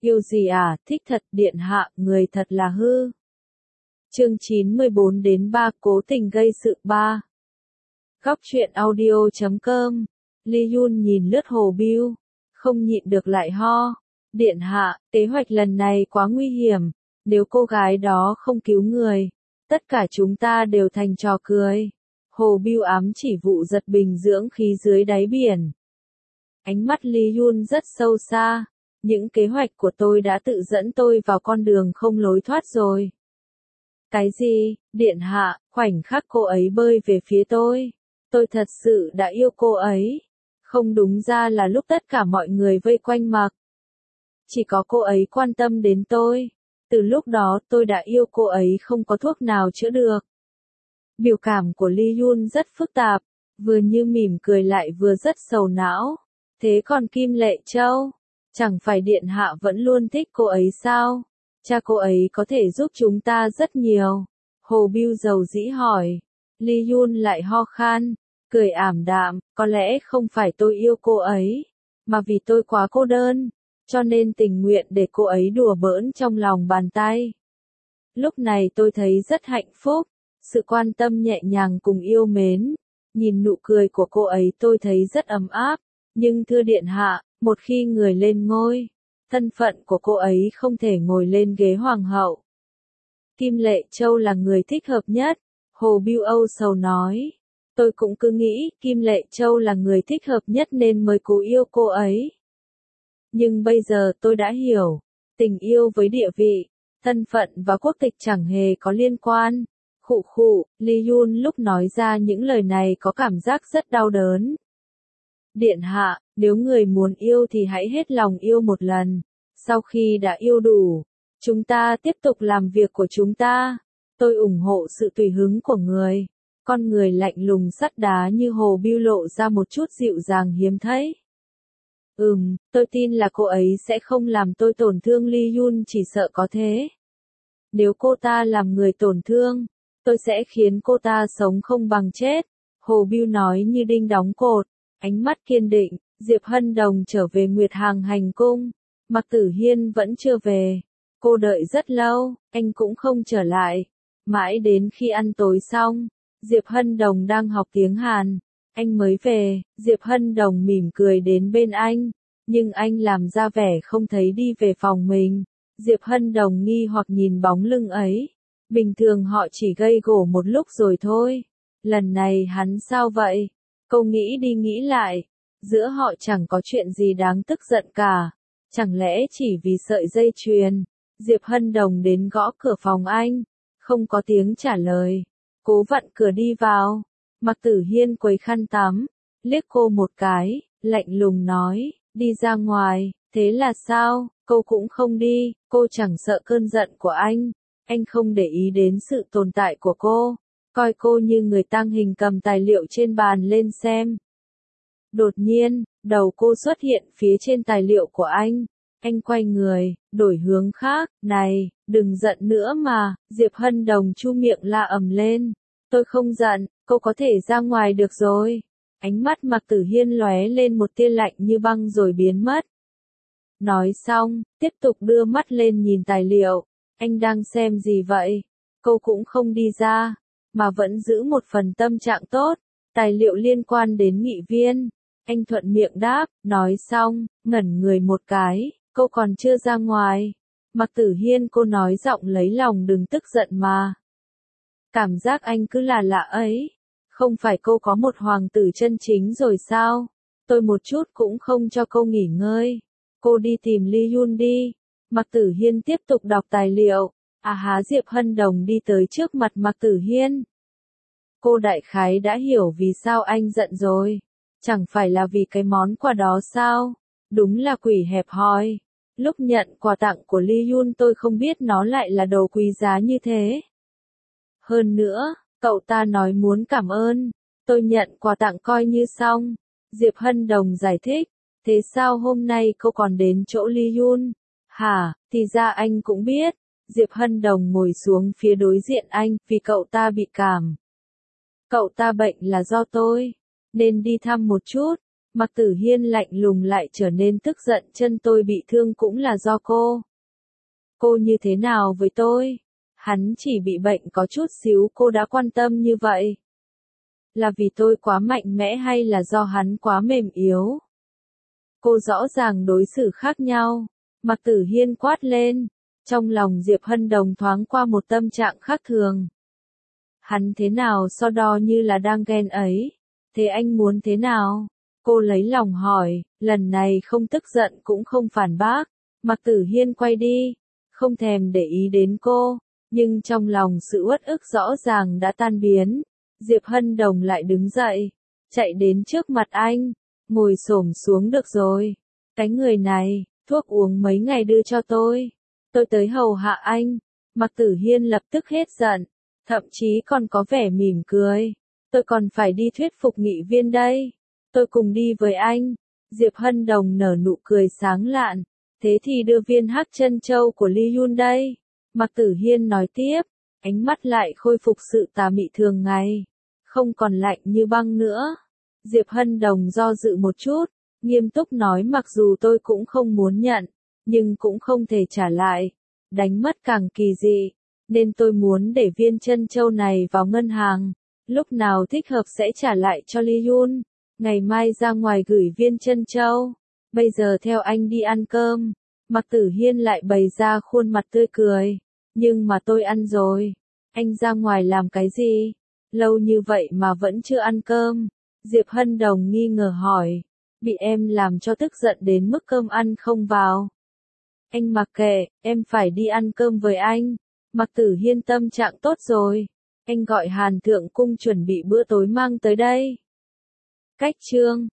Yêu gì à, thích thật, điện hạ, người thật là hư. Chương 914-3 Cố tình gây sự 3. Góc truyện audio.com. Lee Yun nhìn lướt Hồ Bưu, không nhịn được lại ho. Điện hạ, kế hoạch lần này quá nguy hiểm, nếu cô gái đó không cứu người, tất cả chúng ta đều thành trò cười. Hồ Bưu ám chỉ vụ giật bình dưỡng khí dưới đáy biển. Ánh mắt Lee Yun rất sâu xa. Những kế hoạch của tôi đã tự dẫn tôi vào con đường không lối thoát rồi. Cái gì, điện hạ, khoảnh khắc cô ấy bơi về phía tôi thật sự đã yêu cô ấy. Không đúng ra là lúc tất cả mọi người vây quanh mặc. Chỉ có cô ấy quan tâm đến tôi. Từ lúc đó tôi đã yêu cô ấy không có thuốc nào chữa được. Biểu cảm của Lee Yun rất phức tạp, vừa như mỉm cười lại vừa rất sầu não. Thế còn Kim Lệ Châu? Chẳng phải điện hạ vẫn luôn thích cô ấy sao? Cha cô ấy có thể giúp chúng ta rất nhiều. Hồ Bưu dầu dĩ hỏi. Lee Yun lại ho khan, cười ảm đạm, có lẽ không phải tôi yêu cô ấy, mà vì tôi quá cô đơn, cho nên tình nguyện để cô ấy đùa bỡn trong lòng bàn tay. Lúc này tôi thấy rất hạnh phúc, sự quan tâm nhẹ nhàng cùng yêu mến. Nhìn nụ cười của cô ấy tôi thấy rất ấm áp, nhưng thưa điện hạ, một khi người lên ngôi, thân phận của cô ấy không thể ngồi lên ghế hoàng hậu. Kim Lệ Châu là người thích hợp nhất, Hồ Bưu âu sầu nói. Tôi cũng cứ nghĩ Kim Lệ Châu là người thích hợp nhất nên mới cố yêu cô ấy. Nhưng bây giờ tôi đã hiểu, tình yêu với địa vị, thân phận và quốc tịch chẳng hề có liên quan. Khụ khụ, Lee Yun lúc nói ra những lời này có cảm giác rất đau đớn. Điện hạ, nếu người muốn yêu thì hãy hết lòng yêu một lần. Sau khi đã yêu đủ, chúng ta tiếp tục làm việc của chúng ta. Tôi ủng hộ sự tùy hứng của người. Con người lạnh lùng sắt đá như Hồ Bưu lộ ra một chút dịu dàng hiếm thấy. Tôi tin là cô ấy sẽ không làm tôi tổn thương. Lee Yun chỉ sợ có thế. Nếu cô ta làm người tổn thương, tôi sẽ khiến cô ta sống không bằng chết. Hồ Bưu nói như đinh đóng cột, ánh mắt kiên định. Diệp Hân Đồng trở về Nguyệt Hàng hành cung. Mạc Tử Hiên vẫn chưa về. Cô đợi rất lâu, anh cũng không trở lại. Mãi đến khi ăn tối xong, Diệp Hân Đồng đang học tiếng Hàn. Anh mới về, Diệp Hân Đồng mỉm cười đến bên anh. Nhưng anh làm ra vẻ không thấy đi về phòng mình. Diệp Hân Đồng nghi hoặc nhìn bóng lưng ấy. Bình thường họ chỉ gây gổ một lúc rồi thôi. Lần này hắn sao vậy? Cô nghĩ đi nghĩ lại. Giữa họ chẳng có chuyện gì đáng tức giận cả. Chẳng lẽ chỉ vì sợi dây chuyền? Diệp Hân Đồng đến gõ cửa phòng anh. Không có tiếng trả lời. Cố vặn cửa đi vào. Mạc Tử Hiên quấy khăn tắm. Liếc cô một cái, lạnh lùng nói, đi ra ngoài. Thế là sao? Cô cũng không đi. Cô chẳng sợ cơn giận của anh. Anh không để ý đến sự tồn tại của cô. Coi cô như người tang hình cầm tài liệu trên bàn lên xem. Đột nhiên, đầu cô xuất hiện phía trên tài liệu của anh. Anh quay người, đổi hướng khác. Này, đừng giận nữa mà. Diệp Hân Đồng chu miệng la ầm lên. Tôi không giận, cô có thể ra ngoài được rồi. Ánh mắt Mạc Tử Hiên lóe lên một tia lạnh như băng rồi biến mất. Nói xong, tiếp tục đưa mắt lên nhìn tài liệu. Anh đang xem gì vậy? Cô cũng không đi ra, mà vẫn giữ một phần tâm trạng tốt. Tài liệu liên quan đến nghị viên. Anh thuận miệng đáp, nói xong, ngẩn người một cái, cô còn chưa ra ngoài. Mạc Tử Hiên, cô nói giọng lấy lòng, đừng tức giận mà. Cảm giác anh cứ là lạ ấy. Không phải cô có một hoàng tử chân chính rồi sao? Tôi một chút cũng không cho cô nghỉ ngơi. Cô đi tìm Lee Yun đi. Mạc Tử Hiên tiếp tục đọc tài liệu. Diệp Hân Đồng đi tới trước mặt Mạc Tử Hiên. Cô đại khái đã hiểu vì sao anh giận rồi. Chẳng phải là vì cái món quà đó sao? Đúng là quỷ hẹp hòi. Lúc nhận quà tặng của Lee Yun tôi không biết nó lại là đồ quý giá như thế. Hơn nữa, cậu ta nói muốn cảm ơn. Tôi nhận quà tặng coi như xong. Diệp Hân Đồng giải thích. Thế sao hôm nay cô còn đến chỗ Lee Yun? Hả, thì ra anh cũng biết. Diệp Hân Đồng ngồi xuống phía đối diện anh, vì cậu ta bị cảm. Cậu ta bệnh là do tôi, nên đi thăm một chút. Mạc Tử Hiên lạnh lùng lại trở nên tức giận, chân tôi bị thương cũng là do cô. Cô như thế nào với tôi? Hắn chỉ bị bệnh có chút xíu cô đã quan tâm như vậy. Là vì tôi quá mạnh mẽ hay là do hắn quá mềm yếu? Cô rõ ràng đối xử khác nhau. Mạc Tử Hiên quát lên. Trong lòng Diệp Hân Đồng thoáng qua một tâm trạng khác thường. Hắn thế nào so đo như là đang ghen ấy? Thế anh muốn thế nào? Cô lấy lòng hỏi, lần này không tức giận cũng không phản bác. Mạc Tử Hiên quay đi, không thèm để ý đến cô, nhưng trong lòng sự uất ức rõ ràng đã tan biến. Diệp Hân Đồng lại đứng dậy, chạy đến trước mặt anh, ngồi xổm xuống được rồi. Cái người này, thuốc uống mấy ngày đưa cho tôi tới hầu hạ anh. Mạc Tử Hiên lập tức hết giận, thậm chí còn có vẻ mỉm cười. Tôi còn phải đi thuyết phục nghị viên đây. Tôi cùng đi với anh. Diệp Hân Đồng nở nụ cười sáng lạn. Thế thì đưa viên hắc chân châu của Ly Yun đây. Mạc Tử Hiên nói tiếp, ánh mắt lại khôi phục sự tà mị thường ngày, không còn lạnh như băng nữa. Diệp Hân Đồng do dự một chút, nghiêm túc nói mặc dù tôi cũng không muốn nhận, nhưng cũng không thể trả lại. Đánh mất càng kỳ dị, nên tôi muốn để viên chân châu này vào ngân hàng. Lúc nào thích hợp sẽ trả lại cho Ly Yun. Ngày mai ra ngoài gửi viên chân châu. Bây giờ theo anh đi ăn cơm. Mạc Tử Hiên lại bày ra khuôn mặt tươi cười. Nhưng mà tôi ăn rồi. Anh ra ngoài làm cái gì? Lâu như vậy mà vẫn chưa ăn cơm. Diệp Hân Đồng nghi ngờ hỏi. Bị em làm cho tức giận đến mức cơm ăn không vào. Anh mặc kệ, em phải đi ăn cơm với anh. Mạc Tử Hiên tâm trạng tốt rồi. Anh gọi Hàn Thượng Cung chuẩn bị bữa tối mang tới đây. Cách chương